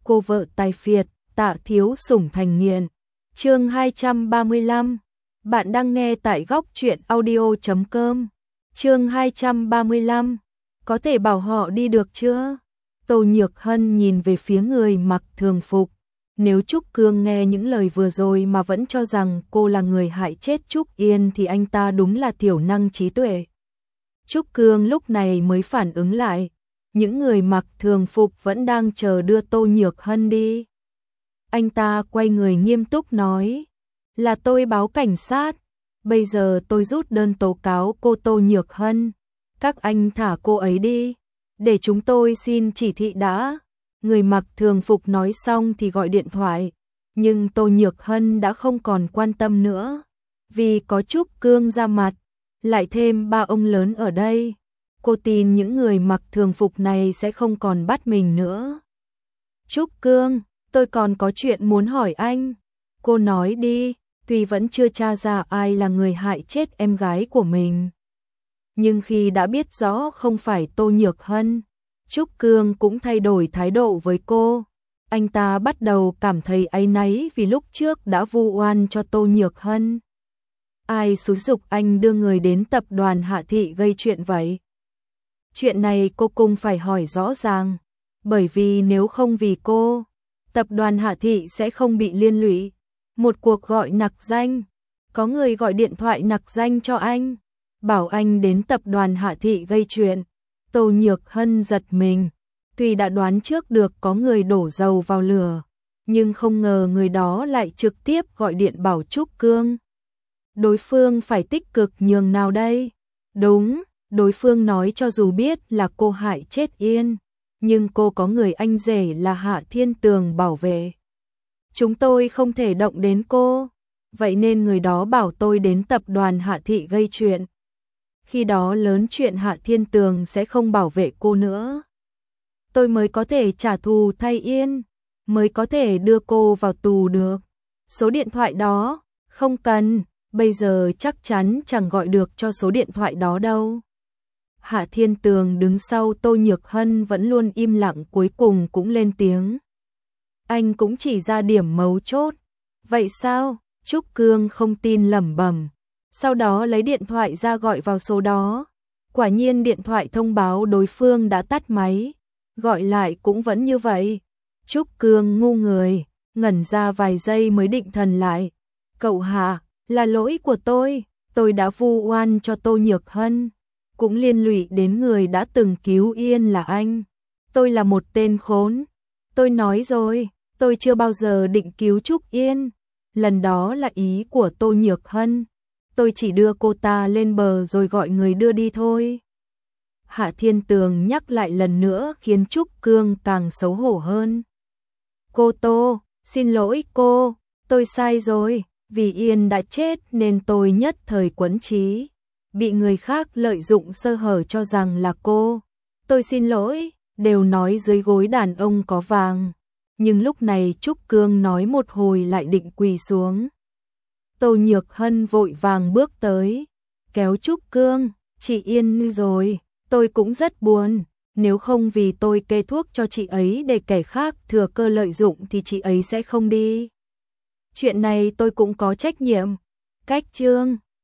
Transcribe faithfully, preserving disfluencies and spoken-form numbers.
cô vợ tài phiệt, Tạ Thiếu Sủng thành nghiện. Chương hai trăm ba mươi lăm. Bạn đang nghe tại góc truyện audio chấm com. Chương hai trăm ba mươi lăm. Có thể bảo họ đi được chưa? Tô Nhược Hân nhìn về phía người mặc thường phục. Nếu Trúc Cương nghe những lời vừa rồi mà vẫn cho rằng cô là người hại chết Trúc Yên thì anh ta đúng là thiểu năng trí tuệ. Trúc Cương lúc này mới phản ứng lại. Những người mặc thường phục vẫn đang chờ đưa Tô Nhược Hân đi. Anh ta quay người nghiêm túc nói, là tôi báo cảnh sát, bây giờ tôi rút đơn tố cáo cô Tô Nhược Hân. Các anh thả cô ấy đi, để chúng tôi xin chỉ thị đã. Người mặc thường phục nói xong thì gọi điện thoại, nhưng Tô Nhược Hân đã không còn quan tâm nữa. Vì có Trúc Cương ra mặt, lại thêm ba ông lớn ở đây, cô tin những người mặc thường phục này sẽ không còn bắt mình nữa. Trúc Cương, tôi còn có chuyện muốn hỏi anh. Cô nói đi, tuy vẫn chưa tra ra ai là người hại chết em gái của mình. Nhưng khi đã biết rõ không phải Tô Nhược Hân, Trúc Cương cũng thay đổi thái độ với cô. Anh ta bắt đầu cảm thấy áy náy vì lúc trước đã vu oan cho Tô Nhược Hân. Ai xúi giục anh đưa người đến tập đoàn Hạ Thị gây chuyện vậy? Chuyện này cô cũng phải hỏi rõ ràng, bởi vì nếu không vì cô, tập đoàn Hạ Thị sẽ không bị liên lụy. Một cuộc gọi nặc danh, có người gọi điện thoại nặc danh cho anh, bảo anh đến tập đoàn Hạ Thị gây chuyện. Tô Nhược Hân giật mình, tuy đã đoán trước được có người đổ dầu vào lửa, nhưng không ngờ người đó lại trực tiếp gọi điện bảo Trúc Cương. Đối phương phải tích cực nhường nào đây? Đúng, đối phương nói cho dù biết là cô hại chết Yên, nhưng cô có người anh rể là Hạ Thiên Tường bảo vệ. Chúng tôi không thể động đến cô, vậy nên người đó bảo tôi đến tập đoàn Hạ Thị gây chuyện. Khi đó lớn chuyện Hạ Thiên Tường sẽ không bảo vệ cô nữa. Tôi mới có thể trả thù thay Yên, mới có thể đưa cô vào tù được. Số điện thoại đó, không cần, bây giờ chắc chắn chẳng gọi được cho số điện thoại đó đâu. Hạ Thiên Tường đứng sau Tô Nhược Hân vẫn luôn im lặng, cuối cùng cũng lên tiếng. Anh cũng chỉ ra điểm mấu chốt. Vậy sao? Trúc Cương không tin lẩm bẩm. Sau đó lấy điện thoại ra gọi vào số đó. Quả nhiên điện thoại thông báo đối phương đã tắt máy. Gọi lại cũng vẫn như vậy. Trúc Cương ngu người, ngẩn ra vài giây mới định thần lại. Cậu Hạ, là lỗi của tôi. Tôi đã vu oan cho Tô Nhược Hân, cũng liên lụy đến người đã từng cứu Yên là anh. Tôi là một tên khốn. Tôi nói rồi, tôi chưa bao giờ định cứu Trúc Yên. Lần đó là ý của Tô Nhược Hân. Tôi chỉ đưa cô ta lên bờ rồi gọi người đưa đi thôi. Hạ Thiên Tường nhắc lại lần nữa khiến Trúc Cương càng xấu hổ hơn. Cô Tô, xin lỗi cô, tôi sai rồi. Vì Yên đã chết nên tôi nhất thời quẫn trí, bị người khác lợi dụng sơ hở cho rằng là cô. Tôi xin lỗi, đều nói dưới gối đàn ông có vàng. Nhưng lúc này Trúc Cương nói một hồi lại định quỳ xuống. Tô Nhược Hân vội vàng bước tới, kéo Trúc Cương, chị Yên rồi, tôi cũng rất buồn. Nếu không vì tôi kê thuốc cho chị ấy để kẻ khác thừa cơ lợi dụng thì chị ấy sẽ không đi. Chuyện này tôi cũng có trách nhiệm. Cách Trương,